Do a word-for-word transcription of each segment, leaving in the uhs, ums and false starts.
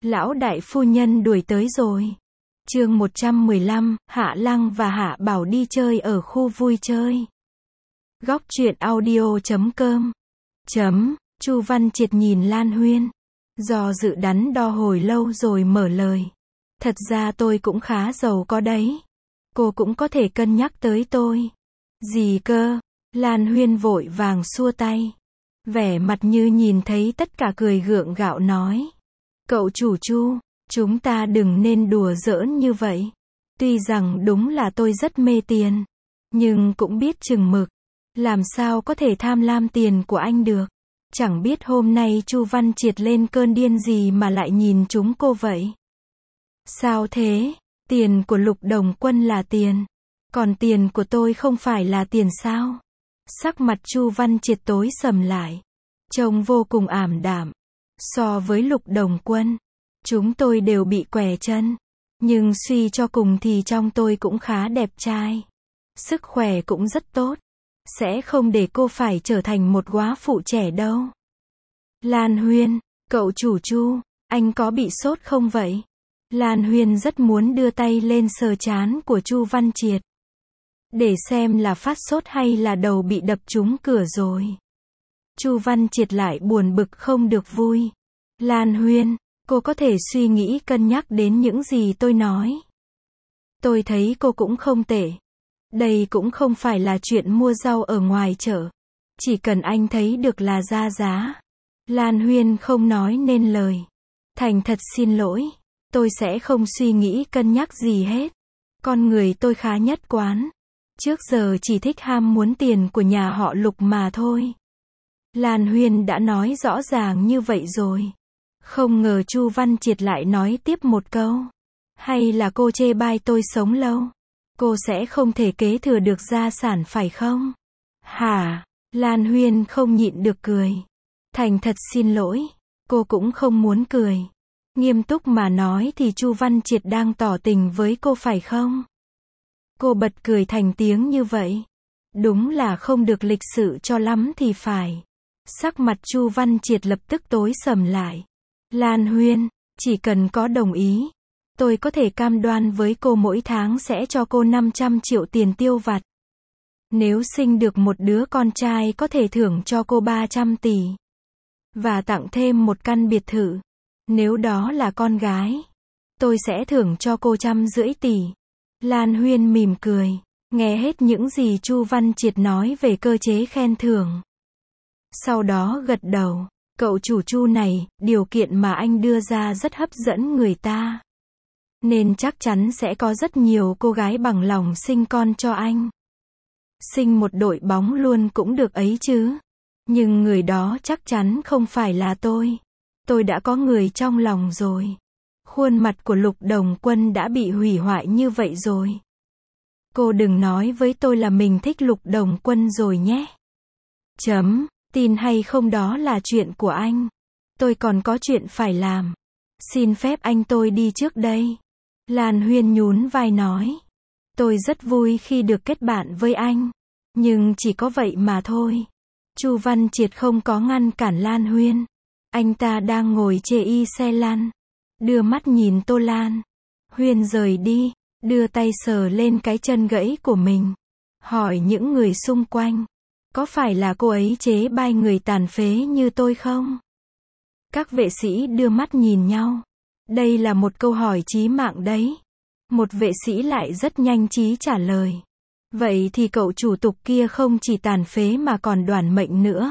Lão đại phu nhân đuổi tới rồi. Chương một trăm mười lăm, Hạ Lăng và Hạ Bảo đi chơi ở khu vui chơi. Góc truyện audio chấm com. Chấm, Chu Văn Triệt nhìn Lan Huyên. Do dự đắn đo hồi lâu rồi mở lời. Thật ra tôi cũng khá giàu có đấy. Cô cũng có thể cân nhắc tới tôi. Gì cơ? Lan Huyên vội vàng xua tay. Vẻ mặt như nhìn thấy tất cả, cười gượng gạo nói. Cậu chủ Chu, chúng ta đừng nên đùa giỡn như vậy. Tuy rằng đúng là tôi rất mê tiền, nhưng cũng biết chừng mực. Làm sao có thể tham lam tiền của anh được. Chẳng biết hôm nay Chu Văn Triệt lên cơn điên gì mà lại nhìn chúng cô vậy. Sao thế? Tiền của Lục Đồng Quân là tiền. Còn tiền của tôi không phải là tiền sao? Sắc mặt Chu Văn Triệt tối sầm lại. Trông vô cùng ảm đạm. So với Lục Đồng Quân, chúng tôi đều bị què chân. Nhưng suy cho cùng thì trong tôi cũng khá đẹp trai. Sức khỏe cũng rất tốt. Sẽ không để cô phải trở thành một góa phụ trẻ đâu. Lan Huyên, cậu chủ Chu, anh có bị sốt không vậy? Lan Huyên rất muốn đưa tay lên sờ trán của Chu Văn Triệt. Để xem là phát sốt hay là đầu bị đập trúng cửa rồi. Chu Văn Triệt lại buồn bực không được vui. Lan Huyên, cô có thể suy nghĩ cân nhắc đến những gì tôi nói. Tôi thấy cô cũng không tệ. Đây cũng không phải là chuyện mua rau ở ngoài chợ. Chỉ cần anh thấy được là ra giá. Lan Huyên không nói nên lời. Thành thật xin lỗi. Tôi sẽ không suy nghĩ cân nhắc gì hết. Con người tôi khá nhất quán. Trước giờ chỉ thích ham muốn tiền của nhà họ Lục mà thôi. Lan Huyên đã nói rõ ràng như vậy rồi. Không ngờ Chu Văn Triệt lại nói tiếp một câu. Hay là cô chê bai tôi sống lâu? Cô sẽ không thể kế thừa được gia sản phải không? Hả? Lan Huyên không nhịn được cười. Thành thật xin lỗi. Cô cũng không muốn cười. Nghiêm túc mà nói thì Chu Văn Triệt đang tỏ tình với cô phải không? Cô bật cười thành tiếng như vậy. Đúng là không được lịch sự cho lắm thì phải. Sắc mặt Chu Văn Triệt lập tức tối sầm lại. Lan Huyên, chỉ cần có đồng ý, tôi có thể cam đoan với cô mỗi tháng sẽ cho cô năm trăm triệu tiền tiêu vặt. Nếu sinh được một đứa con trai có thể thưởng cho cô ba trăm tỷ. Và tặng thêm một căn biệt thự. Nếu đó là con gái, tôi sẽ thưởng cho cô trăm rưỡi tỷ. Lan Huyên mỉm cười, nghe hết những gì Chu Văn Triệt nói về cơ chế khen thưởng. Sau đó gật đầu, cậu chủ Chu này, điều kiện mà anh đưa ra rất hấp dẫn người ta. Nên chắc chắn sẽ có rất nhiều cô gái bằng lòng sinh con cho anh. Sinh một đội bóng luôn cũng được ấy chứ. Nhưng người đó chắc chắn không phải là tôi. Tôi đã có người trong lòng rồi. Khuôn mặt của Lục Đồng Quân đã bị hủy hoại như vậy rồi. Cô đừng nói với tôi là mình thích Lục Đồng Quân rồi nhé. Chấm, tin hay không đó là chuyện của anh. Tôi còn có chuyện phải làm. Xin phép anh tôi đi trước đây. Lan Huyên nhún vai nói. Tôi rất vui khi được kết bạn với anh. Nhưng chỉ có vậy mà thôi. Chu Văn Triệt không có ngăn cản Lan Huyên. Anh ta đang ngồi chê y xe lăn. Đưa mắt nhìn Tô Lan. Huyên rời đi. Đưa tay sờ lên cái chân gãy của mình. Hỏi những người xung quanh. Có phải là cô ấy chế bai người tàn phế như tôi không? Các vệ sĩ đưa mắt nhìn nhau. Đây là một câu hỏi chí mạng đấy. Một vệ sĩ lại rất nhanh trí trả lời. Vậy thì cậu chủ tục kia không chỉ tàn phế mà còn đoản mệnh nữa.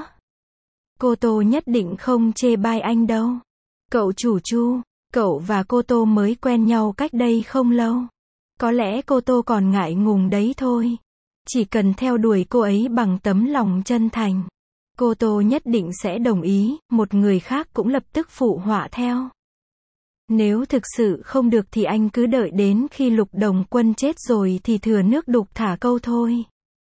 Cô Tô nhất định không chê bai anh đâu. Cậu chủ Chu, cậu và cô Tô mới quen nhau cách đây không lâu. Có lẽ cô Tô còn ngại ngùng đấy thôi. Chỉ cần theo đuổi cô ấy bằng tấm lòng chân thành. Cô Tô nhất định sẽ đồng ý, một người khác cũng lập tức phụ họa theo. Nếu thực sự không được thì anh cứ đợi đến khi Lục Đồng Quân chết rồi thì thừa nước đục thả câu thôi.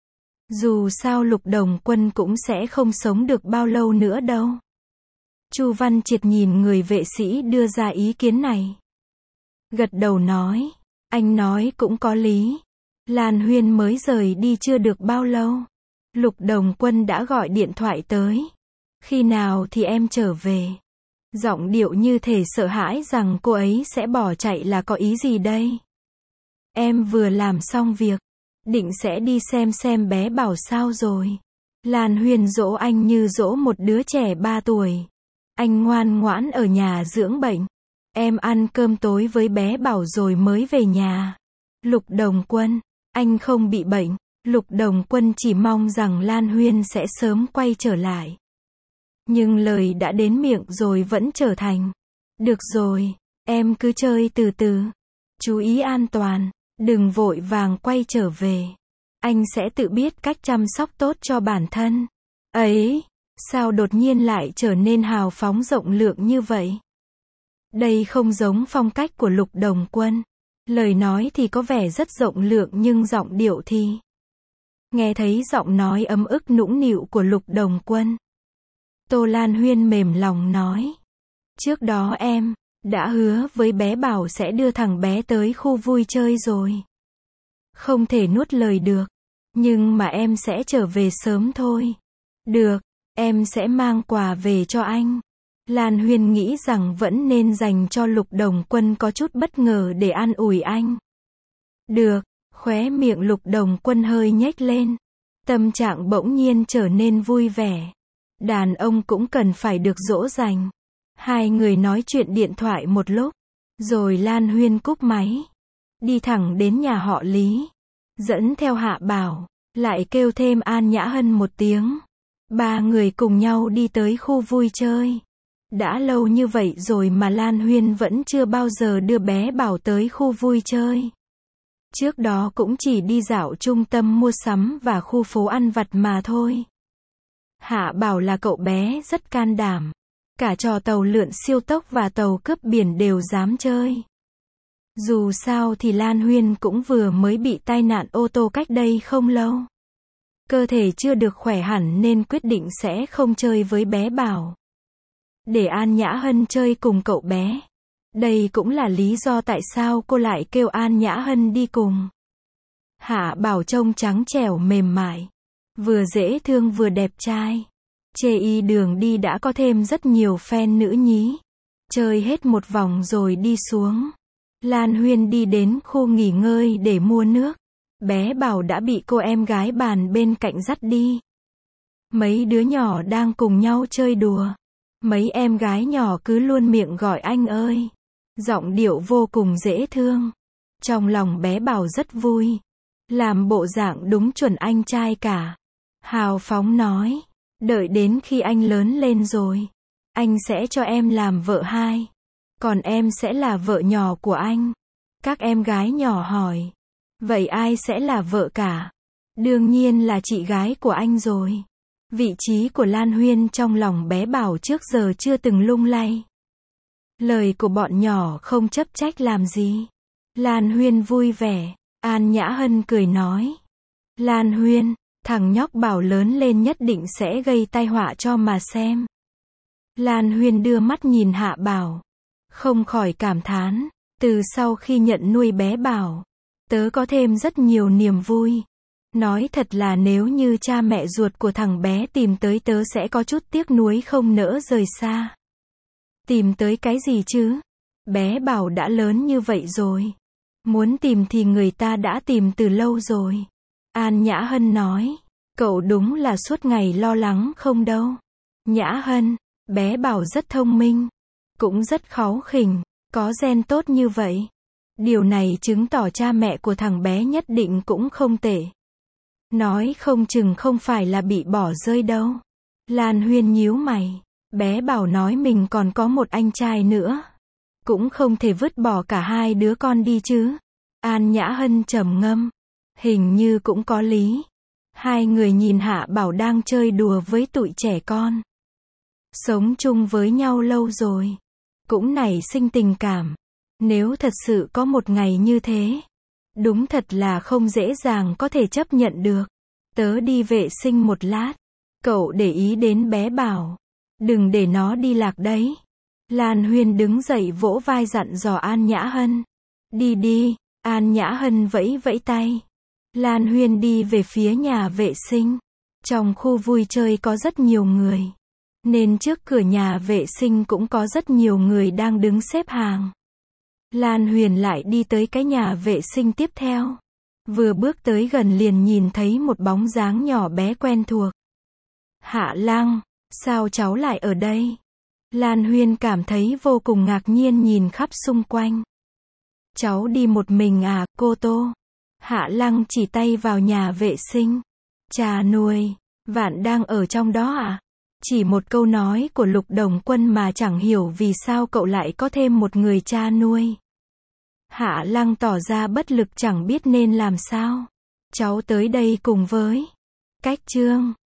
Dù sao Lục Đồng Quân cũng sẽ không sống được bao lâu nữa đâu. Chu Văn Triệt nhìn người vệ sĩ đưa ra ý kiến này. Gật đầu nói, anh nói cũng có lý. Lan Huyên mới rời đi chưa được bao lâu. Lục Đồng Quân đã gọi điện thoại tới. Khi nào thì em trở về? Giọng điệu như thể sợ hãi rằng cô ấy sẽ bỏ chạy là có ý gì đây? Em vừa làm xong việc, định sẽ đi xem xem bé Bảo sao rồi. Lan Huyên dỗ anh như dỗ một đứa trẻ ba tuổi. Anh ngoan ngoãn ở nhà dưỡng bệnh. Em ăn cơm tối với bé Bảo rồi mới về nhà. Lục Đồng Quân, anh không bị bệnh. Lục Đồng Quân chỉ mong rằng Lan Huyên sẽ sớm quay trở lại. Nhưng lời đã đến miệng rồi vẫn trở thành. Được rồi, em cứ chơi từ từ. Chú ý an toàn, đừng vội vàng quay trở về. Anh sẽ tự biết cách chăm sóc tốt cho bản thân. Ấy, sao đột nhiên lại trở nên hào phóng rộng lượng như vậy? Đây không giống phong cách của Lục Đồng Quân. Lời nói thì có vẻ rất rộng lượng nhưng giọng điệu thì... Nghe thấy giọng nói ấm ức nũng nịu của Lục Đồng Quân. Tô Lan Huyên mềm lòng nói. Trước đó em đã hứa với bé Bảo sẽ đưa thằng bé tới khu vui chơi rồi. Không thể nuốt lời được. Nhưng mà em sẽ trở về sớm thôi. Được, em sẽ mang quà về cho anh. Lan Huyên nghĩ rằng vẫn nên dành cho Lục Đồng Quân có chút bất ngờ để an ủi anh. Được, khóe miệng Lục Đồng Quân hơi nhếch lên. Tâm trạng bỗng nhiên trở nên vui vẻ. Đàn ông cũng cần phải được dỗ dành. Hai người nói chuyện điện thoại một lúc. Rồi Lan Huyên cúp máy. Đi thẳng đến nhà họ Lý. Dẫn theo Hạ Bảo. Lại kêu thêm An Nhã Hân một tiếng. Ba người cùng nhau đi tới khu vui chơi. Đã lâu như vậy rồi mà Lan Huyên vẫn chưa bao giờ đưa bé Bảo tới khu vui chơi. Trước đó cũng chỉ đi dạo trung tâm mua sắm và khu phố ăn vặt mà thôi. Hạ Bảo là cậu bé rất can đảm. Cả trò tàu lượn siêu tốc và tàu cướp biển đều dám chơi. Dù sao thì Lan Huyên cũng vừa mới bị tai nạn ô tô cách đây không lâu. Cơ thể chưa được khỏe hẳn nên quyết định sẽ không chơi với bé Bảo. Để An Nhã Hân chơi cùng cậu bé. Đây cũng là lý do tại sao cô lại kêu An Nhã Hân đi cùng. Hạ Bảo trông trắng trẻo mềm mại. Vừa dễ thương vừa đẹp trai. Chê y đường đi đã có thêm rất nhiều fan nữ nhí. Chơi hết một vòng rồi đi xuống. Lan Huyên đi đến khu nghỉ ngơi để mua nước. Bé Bảo đã bị cô em gái bàn bên cạnh dắt đi. Mấy đứa nhỏ đang cùng nhau chơi đùa. Mấy em gái nhỏ cứ luôn miệng gọi anh ơi. Giọng điệu vô cùng dễ thương. Trong lòng bé Bảo rất vui. Làm bộ dạng đúng chuẩn anh trai cả. Hào phóng nói. Đợi đến khi anh lớn lên rồi. Anh sẽ cho em làm vợ hai. Còn em sẽ là vợ nhỏ của anh. Các em gái nhỏ hỏi. Vậy ai sẽ là vợ cả? Đương nhiên là chị gái của anh rồi. Vị trí của Lan Huyên trong lòng bé Bảo trước giờ chưa từng lung lay. Lời của bọn nhỏ không chấp trách làm gì. Lan Huyên vui vẻ. An Nhã Hân cười nói. Lan Huyên, thằng nhóc Bảo lớn lên nhất định sẽ gây tai họa cho mà xem. Lan Huyên đưa mắt nhìn Hạ Bảo. Không khỏi cảm thán. Từ sau khi nhận nuôi bé Bảo, tớ có thêm rất nhiều niềm vui. Nói thật là nếu như cha mẹ ruột của thằng bé tìm tới tớ sẽ có chút tiếc nuối không nỡ rời xa. Tìm tới cái gì chứ? Bé Bảo đã lớn như vậy rồi. Muốn tìm thì người ta đã tìm từ lâu rồi. An Nhã Hân nói. Cậu đúng là suốt ngày lo lắng không đâu. Nhã Hân, bé Bảo rất thông minh. Cũng rất kháu khỉnh. Có gen tốt như vậy. Điều này chứng tỏ cha mẹ của thằng bé nhất định cũng không tệ. Nói không chừng không phải là bị bỏ rơi đâu. Lan Huyên nhíu mày. Bé Bảo nói mình còn có một anh trai nữa. Cũng không thể vứt bỏ cả hai đứa con đi chứ. An Nhã Hân trầm ngâm. Hình như cũng có lý. Hai người nhìn Hạ Bảo đang chơi đùa với tụi trẻ con. Sống chung với nhau lâu rồi. Cũng nảy sinh tình cảm. Nếu thật sự có một ngày như thế. Đúng thật là không dễ dàng có thể chấp nhận được. Tớ đi vệ sinh một lát. Cậu để ý đến bé Bảo. Đừng để nó đi lạc đấy. Lan Huyên đứng dậy vỗ vai dặn dò An Nhã Hân. Đi đi, An Nhã Hân vẫy vẫy tay. Lan Huyên đi về phía nhà vệ sinh. Trong khu vui chơi có rất nhiều người. nên trước cửa nhà vệ sinh cũng có rất nhiều người đang đứng xếp hàng. Lan Huyền lại đi tới cái nhà vệ sinh tiếp theo. Vừa bước tới gần liền nhìn thấy một bóng dáng nhỏ bé quen thuộc. Hạ Lăng, sao cháu lại ở đây? Lan Huyền cảm thấy vô cùng ngạc nhiên nhìn khắp xung quanh. Cháu đi một mình à, cô Tô? Hạ Lăng chỉ tay vào nhà vệ sinh. Cha nuôi, Vạn đang ở trong đó à? Chỉ một câu nói của Lục Đồng Quân mà chẳng hiểu vì sao cậu lại có thêm một người cha nuôi. Hạ Lăng tỏ ra bất lực chẳng biết nên làm sao. Cháu tới đây cùng với Cách Trương.